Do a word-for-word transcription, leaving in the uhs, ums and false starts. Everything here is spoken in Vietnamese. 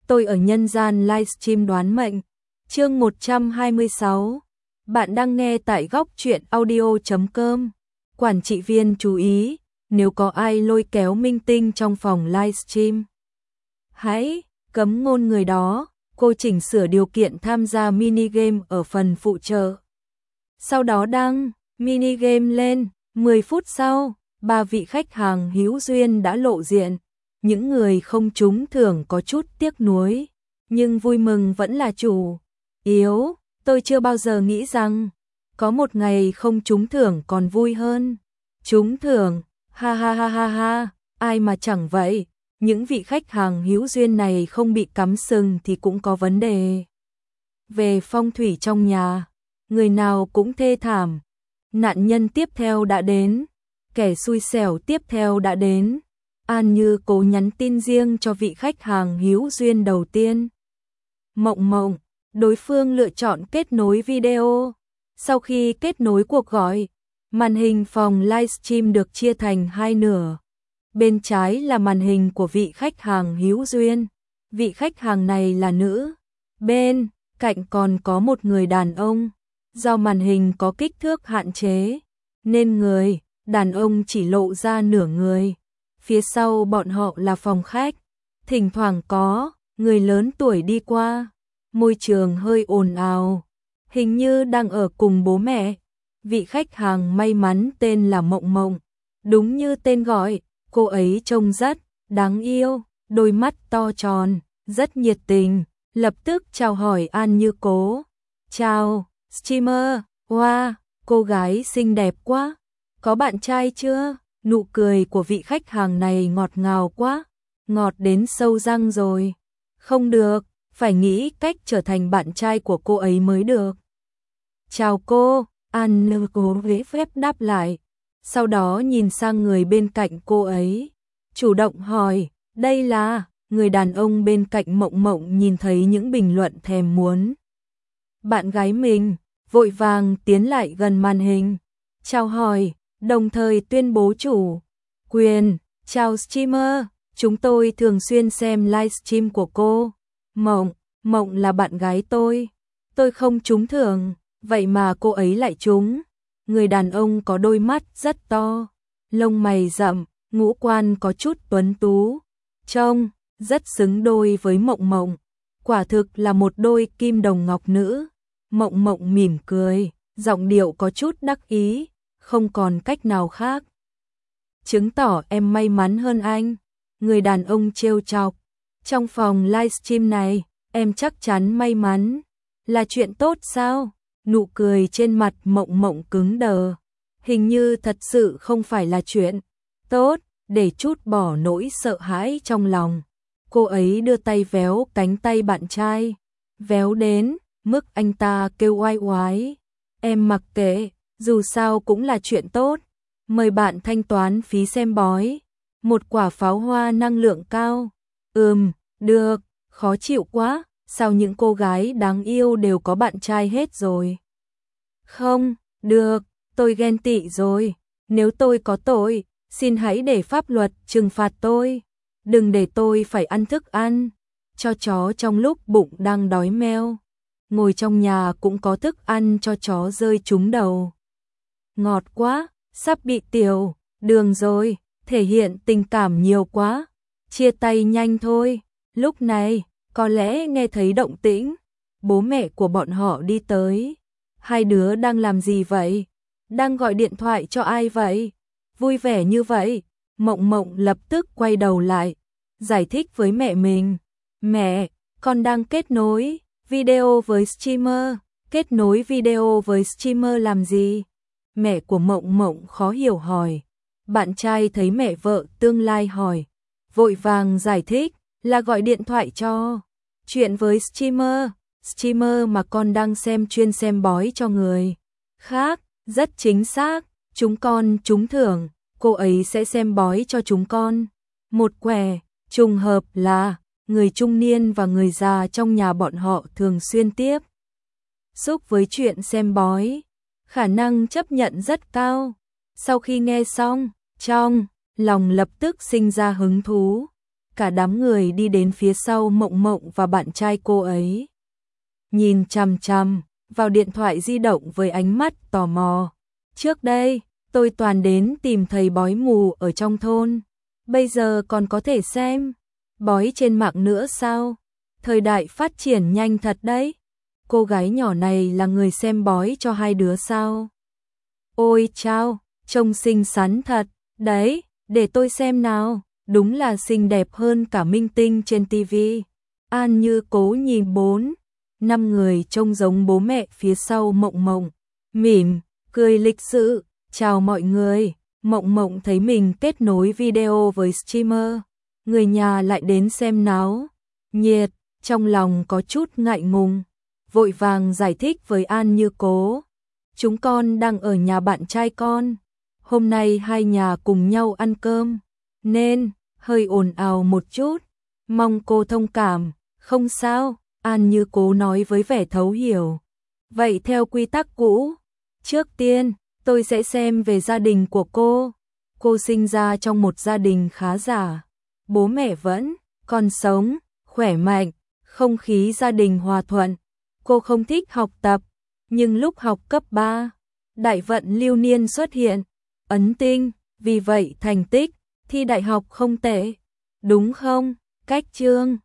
tôi ở nhân gian livestream đoán mệnh. Chương một trăm hai mươi sáu. Bạn đang nghe tại góc truyện audio chấm com. Quản trị viên chú ý, nếu có ai lôi kéo minh tinh trong phòng livestream, hãy cấm ngôn người đó. Cô chỉnh sửa điều kiện tham gia mini game ở phần phụ trợ. Sau đó đăng mini game lên, mười phút sau, ba vị khách hàng hữu duyên đã lộ diện. Những người không trúng thưởng có chút tiếc nuối, nhưng vui mừng vẫn là chủ yếu. Tôi chưa bao giờ nghĩ rằng có một ngày không trúng thưởng còn vui hơn. Trúng thưởng, ha ha ha ha ha, ai mà chẳng vậy. Những vị khách hàng hữu duyên này không bị cắm sừng thì cũng có vấn đề. Về phong thủy trong nhà, người nào cũng thê thảm. Nạn nhân tiếp theo đã đến, kẻ xui xẻo tiếp theo đã đến. An Như cố nhắn tin riêng cho vị khách hàng hữu duyên đầu tiên. Mộng Mộng, đối phương lựa chọn kết nối video. Sau khi kết nối cuộc gọi, màn hình phòng livestream được chia thành hai nửa. Bên trái là màn hình của vị khách hàng hữu duyên. Vị khách hàng này là nữ. Bên cạnh còn có một người đàn ông. Do màn hình có kích thước hạn chế, nên người đàn ông chỉ lộ ra nửa người. Phía sau bọn họ là phòng khách. Thỉnh thoảng có người lớn tuổi đi qua. Môi trường hơi ồn ào, hình như đang ở cùng bố mẹ. Vị khách hàng may mắn tên là Mộng Mộng. Đúng như tên gọi, cô ấy trông rất đáng yêu, đôi mắt to tròn, rất nhiệt tình, lập tức chào hỏi An Như cố. Chào, streamer, wow, cô gái xinh đẹp quá, có bạn trai chưa? Nụ cười của vị khách hàng này ngọt ngào quá, ngọt đến sâu răng rồi. Không được, phải nghĩ cách trở thành bạn trai của cô ấy mới được. Chào cô, An Như cố lễ phép đáp lại. Sau đó nhìn sang người bên cạnh cô ấy, chủ động hỏi, đây là. Người đàn ông bên cạnh Mộng Mộng nhìn thấy những bình luận thèm muốn bạn gái mình, vội vàng tiến lại gần màn hình, chào hỏi, đồng thời tuyên bố chủ quyền. Chào streamer, chúng tôi thường xuyên xem livestream của cô. Mộng, Mộng là bạn gái tôi. Tôi không trúng thưởng, vậy mà cô ấy lại trúng. Người đàn ông có đôi mắt rất to, lông mày rậm, ngũ quan có chút tuấn tú, trông rất xứng đôi với Mộng Mộng. Quả thực là một đôi kim đồng ngọc nữ. Mộng Mộng mỉm cười, giọng điệu có chút đắc ý, không còn cách nào khác. Chứng tỏ em may mắn hơn anh. Người đàn ông trêu chọc, trong phòng livestream này, em chắc chắn may mắn. Là chuyện tốt sao? Nụ cười trên mặt Mộng Mộng cứng đờ. Hình như thật sự không phải là chuyện tốt. Để chút bỏ nỗi sợ hãi trong lòng, cô ấy đưa tay véo cánh tay bạn trai. Véo đến mức anh ta kêu oai oái. Em mặc kệ, dù sao cũng là chuyện tốt. Mời bạn thanh toán phí xem bói. Một quả pháo hoa năng lượng cao. Ừm, được, khó chịu quá. Sao những cô gái đáng yêu đều có bạn trai hết rồi? Không, được, tôi ghen tị rồi. Nếu tôi có tội, xin hãy để pháp luật trừng phạt tôi. Đừng để tôi phải ăn thức ăn cho chó trong lúc bụng đang đói meo. Ngồi trong nhà cũng có thức ăn cho chó rơi trúng đầu. Ngọt quá, sắp bị tiểu đường rồi, thể hiện tình cảm nhiều quá. Chia tay nhanh thôi. Lúc này, có lẽ nghe thấy động tĩnh, bố mẹ của bọn họ đi tới. Hai đứa đang làm gì vậy? Đang gọi điện thoại cho ai vậy? Vui vẻ như vậy. Mộng Mộng lập tức quay đầu lại, giải thích với mẹ mình. Mẹ, con đang kết nối video với streamer. Kết nối video với streamer làm gì? Mẹ của Mộng Mộng khó hiểu hỏi. Bạn trai thấy mẹ vợ tương lai hỏi, vội vàng giải thích là gọi điện thoại cho. Chuyện với streamer. Streamer mà con đang xem chuyên xem bói cho người khác. Rất chính xác, chúng con trúng thưởng, cô ấy sẽ xem bói cho chúng con. Một quẻ, trùng hợp là người trung niên và người già trong nhà bọn họ thường xuyên tiếp xúc với chuyện xem bói, khả năng chấp nhận rất cao. Sau khi nghe xong, trong lòng lập tức sinh ra hứng thú. cả đám người đi đến phía sau Mộng Mộng và bạn trai cô ấy. Nhìn chằm chằm vào điện thoại di động với ánh mắt tò mò. Trước đây, tôi toàn đến tìm thầy bói mù ở trong thôn. Bây giờ còn có thể xem bói trên mạng nữa sao? Thời đại phát triển nhanh thật đấy. Cô gái nhỏ này là người xem bói cho hai đứa sao? Ôi chao, trông xinh xắn thật. Đấy, để tôi xem nào. Đúng là xinh đẹp hơn cả minh tinh trên ti vi. An Như Cố nhìn bốn, năm người trông giống bố mẹ phía sau Mộng Mộng. Mỉm, cười lịch sự. Chào mọi người. Mộng Mộng thấy mình kết nối video với streamer. Người nhà lại đến xem náo nhiệt, trong lòng có chút ngại ngùng. Vội vàng giải thích với An Như Cố. Chúng con đang ở nhà bạn trai con. Hôm nay hai nhà cùng nhau ăn cơm, nên hơi ồn ào một chút. Mong cô thông cảm. Không sao, An Như Cố nói với vẻ thấu hiểu. Vậy theo quy tắc cũ, trước tiên, tôi sẽ xem về gia đình của cô. Cô sinh ra trong một gia đình khá giả. Bố mẹ vẫn còn sống, khỏe mạnh, không khí gia đình hòa thuận. Cô không thích học tập, nhưng lúc học cấp ba, đại vận lưu niên xuất hiện, ấn tinh, vì vậy thành tích thi đại học không tệ. Đúng không? Cách chương